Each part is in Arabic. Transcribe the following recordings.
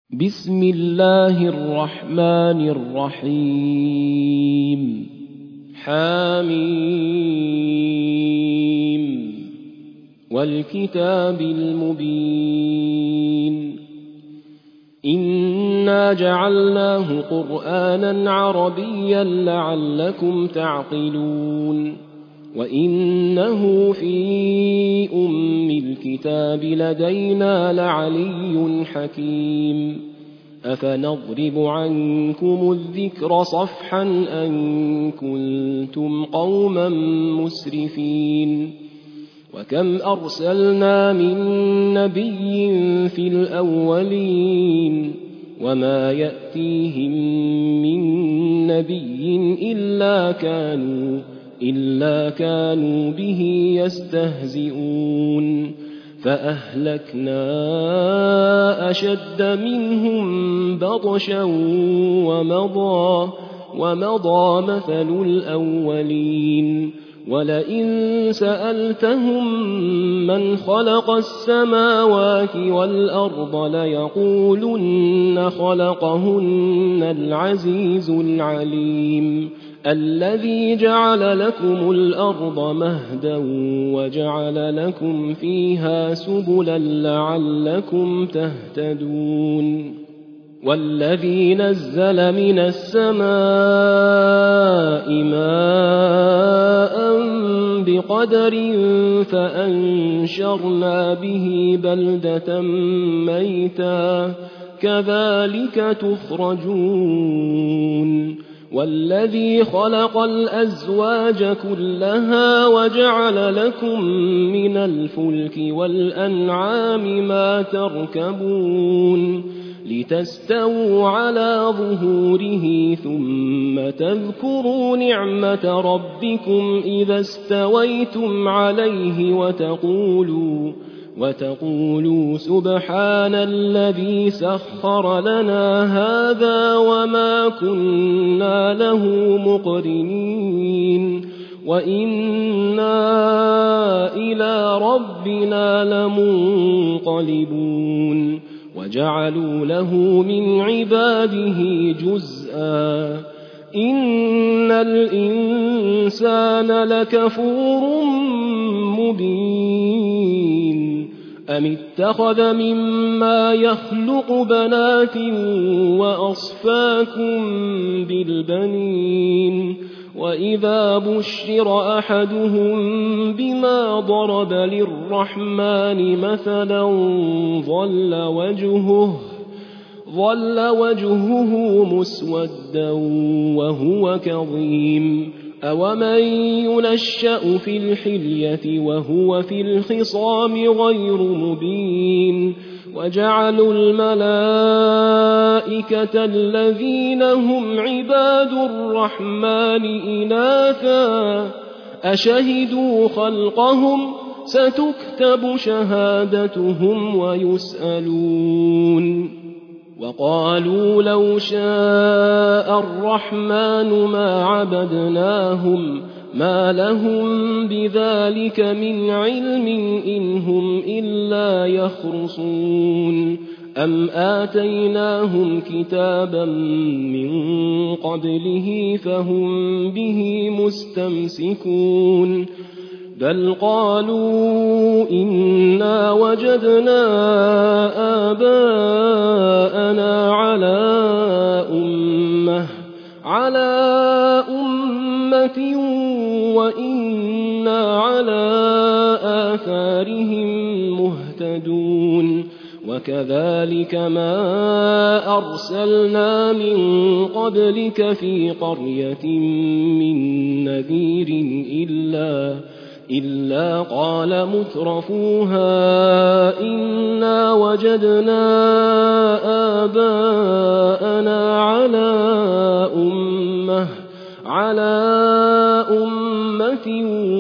بسم الله الرحمن الرحيم حميم والكتاب المبين إنا جعلناه قرآنا عربيا لعلكم تعقلون وإنه في أم الكتاب لدينا لعلي حكيم أفنضرب عنكم الذكر صفحا أن كنتم قوما مسرفين وكم أرسلنا من نبي في الأولين وما يأتيهم من نبي إلا كانوا به يستهزئون فأهلكنا أشد منهم بطشا ومضى مثل الأولين ولئن سألتهم من خلق السماوات والأرض ليقولن خلقهن العزيز العليم الذي جعل لكم الأرض مهدا وجعل لكم فيها سبلا لعلكم تهتدون والذي نزل من السماء ماء بقدر فأنشرنا به بلدة ميتا كذلك تخرجون والذي خلق الأزواج كلها وجعل لكم من الفلك والأنعام ما تركبون لتستووا على ظهوره ثم تذكروا نعمة ربكم إذا استويتم عليه وتقولوا سبحان الذي سخر لنا هذا وما كنا له مقرنين وإنا إلى ربنا لمنقلبون وجعلوا له من عباده جزءا إن الإنسان لكفور مبين أم اتخذ مما يخلق بنات وأصفاكم بالبنين وإذا بشر أحدهم بما ضرب للرحمن مثلا ظل وجهه مسودا وهو كظيم أومن ينشأ في الحلية وهو في الخصام غير مبين وجعلوا الملائكة الذين هم عباد الرحمن إناثا أشهدوا خلقهم ستكتب شهادتهم ويسألون وقالوا لو شاء الرحمن ما عبدناهم ما لهم بذلك من علم إن هم إلا يخرصون أم آتيناهم كتابا من قبله فهم به مستمسكون بل قالوا إنا وجدنا آباءنا على أمة وإنا على آثارهم مهتدون وكذلك ما أرسلنا من قبلك في قرية من نذير إلا قال مترفوها إنا وجدنا آباءنا على أمة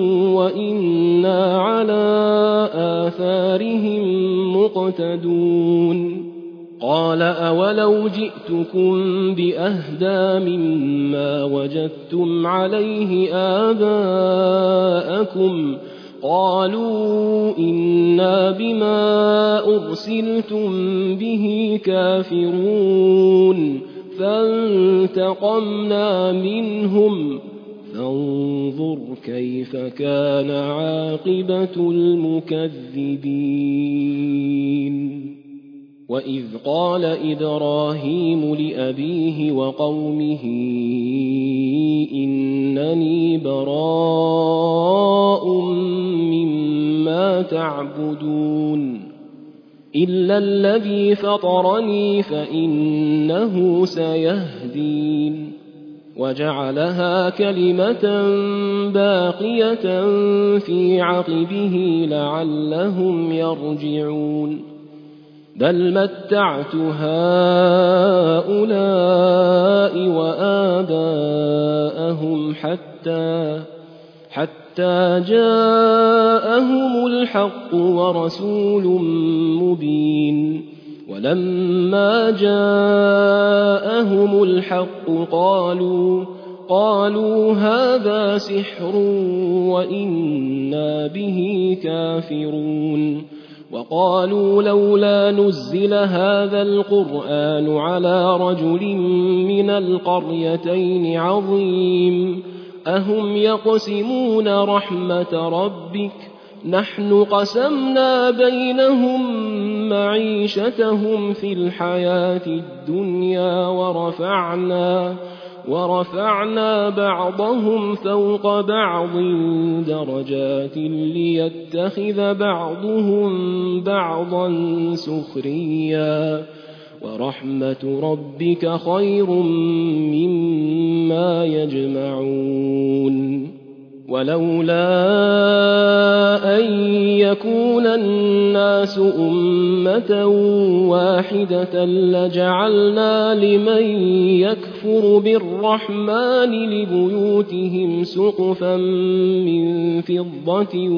وإنا على آثارهم مقتدون قال أولو جئتكم بأهدى مما وجدتم عليه آباءكم قالوا إنا بما أرسلتم به كافرون فانتقمنا منهم فانظر كيف كان عاقبة المكذبين. وإذ قال إبراهيم لأبيه وقومه إنني براء مما تعبدون إلا الذي فطرني فإنه سيهدين وجعلها كلمة باقية في عقبه لعلهم يرجعون بل متعت هؤلاء وآباءهم حتى جاءهم الحق ورسول مبين ولما جاءهم الحق قالوا هذا سحر وإنا به كافرون وقالوا لولا نزل هذا القرآن على رجل من القريتين عظيم أهم يقسمون رحمة ربك نحن قسمنا بينهم معيشتهم في الحياة الدنيا ورفعنا بعضهم فوق بعض درجات ليتخذ بعضهم بعضا سخريا ورحمة ربك خير مما يجمعون ولولا أن يكون الناس أمة واحدة لجعلنا لمن يكفر بالرحمن لبيوتهم سقفا من فضة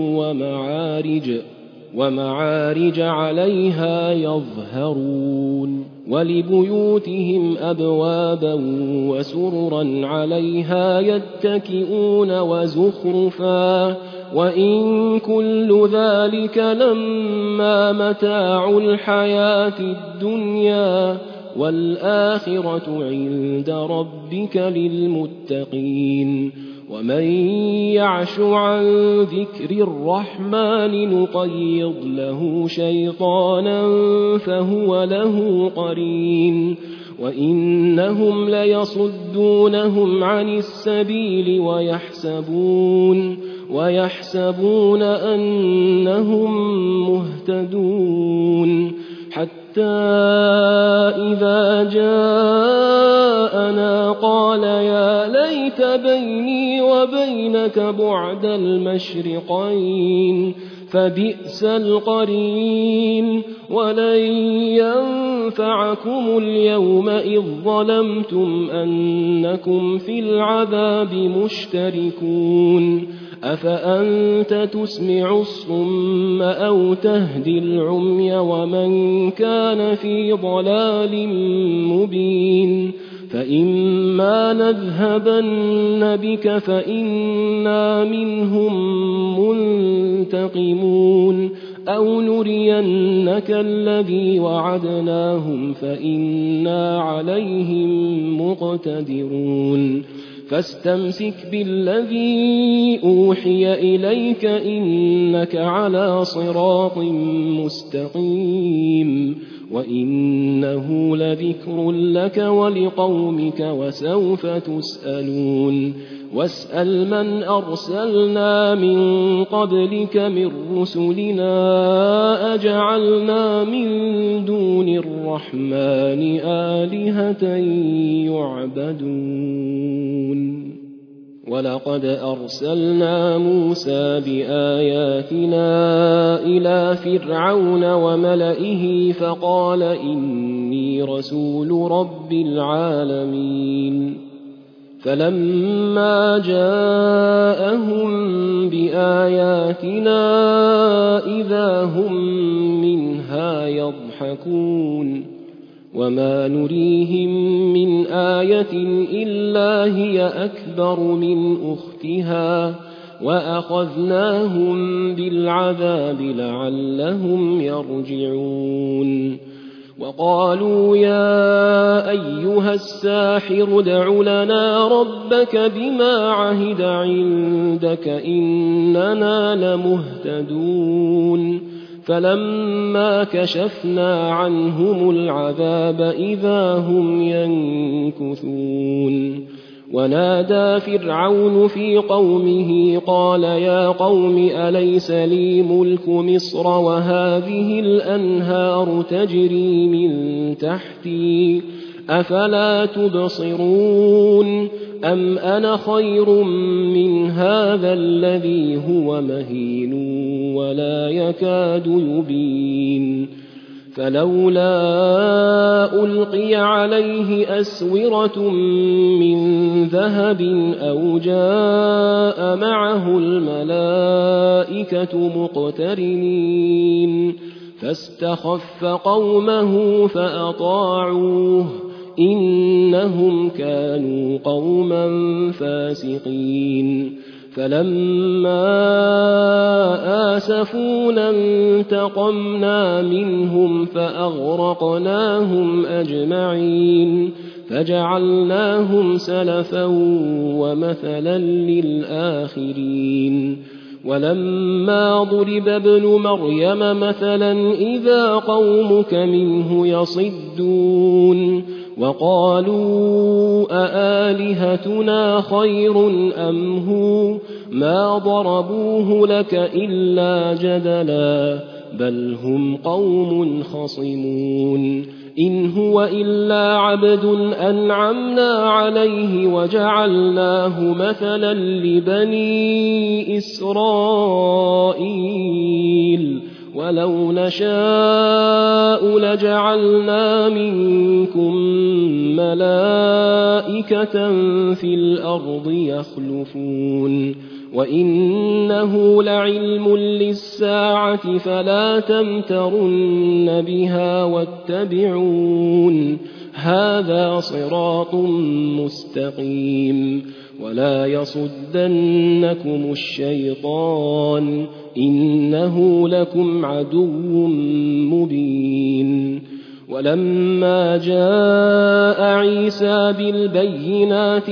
ومعارج عليها يظهرون ولبيوتهم أبوابا وسررا عليها يتكئون وزخرفا وإن كل ذلك لما متاع الحياة الدنيا والآخرة عند ربك للمتقين ومن يعش عن ذكر الرحمن نقيض له شيطانا فهو له قرين وإنهم ليصدونهم عن السبيل ويحسبون أنهم مهتدون حتى إذا جاءنا قال يا ليت بيني وبينك بعد المشرقين فبئس القرين ولن ينفعكم اليوم إذ ظلمتم أنكم في العذاب مشتركون أفأنت تسمع الصم أو تهدي العمي ومن كان في ضلال مبين فإما نذهبن بك فإنا منهم منتقمون أو نرينك الذي وعدناهم فإنا عليهم مقتدرون فاستمسك بالذي أوحي إليك إنك على صراط مستقيم وإنه لذكر لك ولقومك وسوف تسألون واسأل من أرسلنا من قبلك من رسلنا أجعلنا من دون الرحمن آلهة يعبدون ولقد أرسلنا موسى بآياتنا إلى فرعون وملئه فقال إني رسول رب العالمين فلما جاءهم بآياتنا إذا هم منها يضحكون وما نريهم من آية إلا هي أكبر من أختها وأخذناهم بالعذاب لعلهم يرجعون وقالوا يا أيها الساحر ادع لنا ربك بما عهد عندك إننا لمهتدون فلما كشفنا عنهم العذاب إذا هم ينكثون ونادى فرعون في قومه قال يا قوم أليس لي ملك مصر وهذه الأنهار تجري من تحتي أفلا تبصرون أم أنا خير من هذا الذي هو مهين ولا يكاد يبين فلولا ألقي عليه أسورة من ذهب أو جاء معه الملائكة مقترنين فاستخف قومه فأطاعوه إنهم كانوا قوما فاسقين فلما آسفونا انتقمنا منهم فأغرقناهم أجمعين فجعلناهم سلفا ومثلا للآخرين ولما ضرب ابن مريم مثلا إذا قومك منه يصدون وقالوا أآلهتنا خير أم هو ما ضربوه لك إلا جدلا بل هم قوم خصمون إن هو إلا عبد أنعمنا عليه وجعلناه مثلا لبني إسرائيل ولو نشاء لجعلنا منكم ملائكة في الأرض يخلفون وإنه لعلم للساعة فلا تمترن بها واتبعون هذا صراط مستقيم ولا يصدنكم الشيطان إنه لكم عدو مبين ولما جاء عيسى بالبينات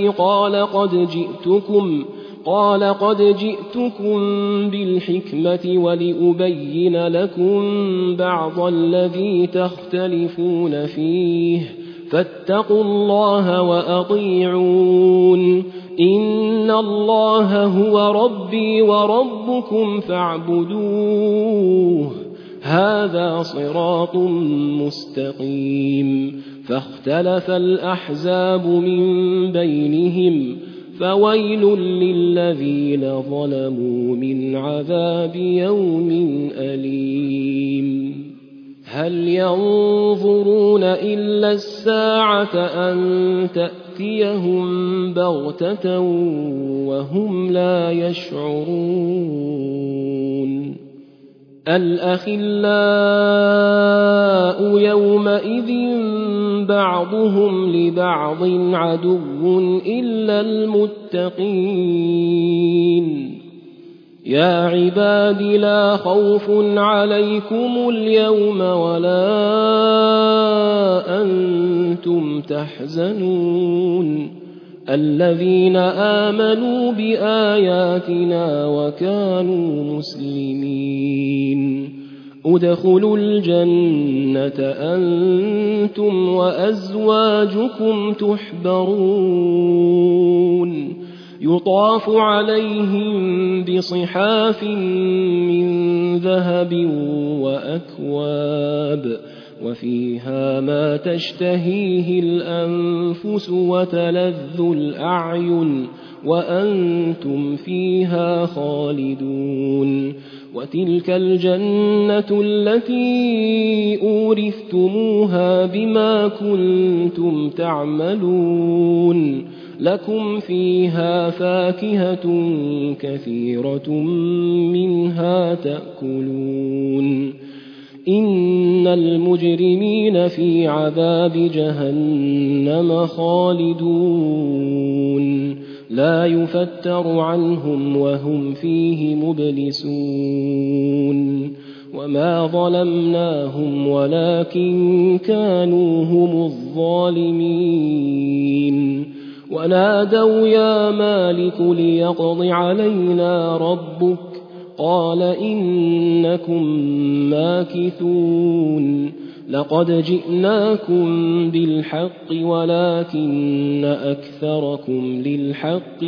قال قد جئتكم بالحكمة ولأبين لكم بعض الذي تختلفون فيه فاتقوا الله وأطيعون إن الله هو ربي وربكم فاعبدوه هذا صراط مستقيم فاختلف الأحزاب من بينهم فويل للذين ظلموا من عذاب يوم أليم هل ينظرون إلا الساعة أن تأتيهم بغتة وهم لا يشعرون الأخلاء يومئذ بعضهم لبعض عدو إلا المتقين يا عباد لا خوف عليكم اليوم ولا أنتم تحزنون الذين آمنوا بآياتنا وكانوا مسلمين ادخلوا الجنة أنتم وأزواجكم تحبرون يطاف عليهم بصحاف من ذهب وأكواب وفيها ما تشتهيه الأنفس وتلذ الأعين وأنتم فيها خالدون وتلك الجنة التي أورثتموها بما كنتم تعملون لكم فيها فاكهة كثيرة منها تأكلون إن المجرمين في عذاب جهنم خالدون يعرضون لا يفتر عنهم وهم فيه مبلسون وما ظلمناهم ولكن كانوا هم الظالمين ونادوا يا مالك ليقض علينا ربك قال إنكم ماكثون لقد جئناكم بالحق ولكن أكثركم للحق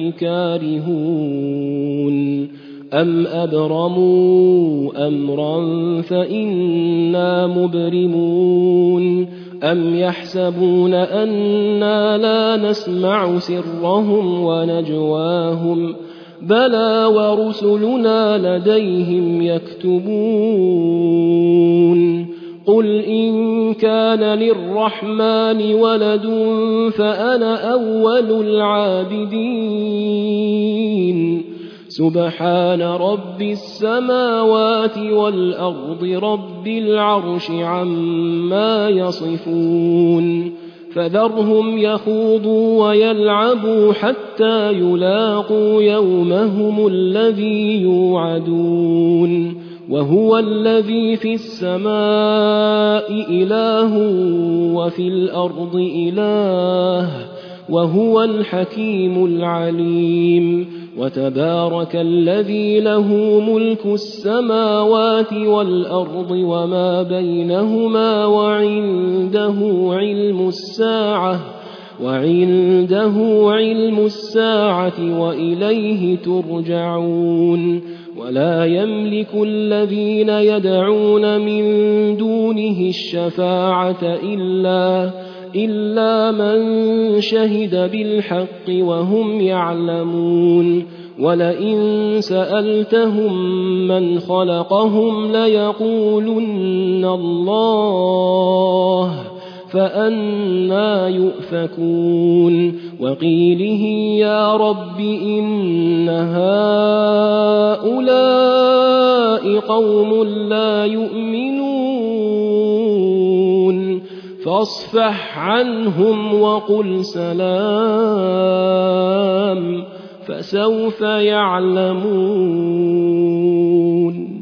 كارهون أم أبرموا أمرا فإنا مبرمون أم يحسبون أنا لا نسمع سرهم ونجواهم بلى ورسلنا لديهم يكتبون قل إن كان للرحمن ولد فأنا أول العابدين سبحان رب السماوات والأرض رب العرش عما يصفون فذرهم يخوضوا ويلعبوا حتى يلاقوا يومهم الذي يوعدون وهو الذي في السماء إله وفي الأرض إله وهو الحكيم العليم وتبارك الذي له ملك السماوات والأرض وما بينهما وعنده علم الساعة وإليه ترجعون ولا يملك الذين يدعون من دونه الشفاعة إلا من شهد بالحق وهم يعلمون ولئن سألتهم من خلقهم ليقولن الله فأنى يؤفكون وقيله يا رب إن هؤلاء قوم لا يؤمنون فاصفح عنهم وقل سلام فسوف يعلمون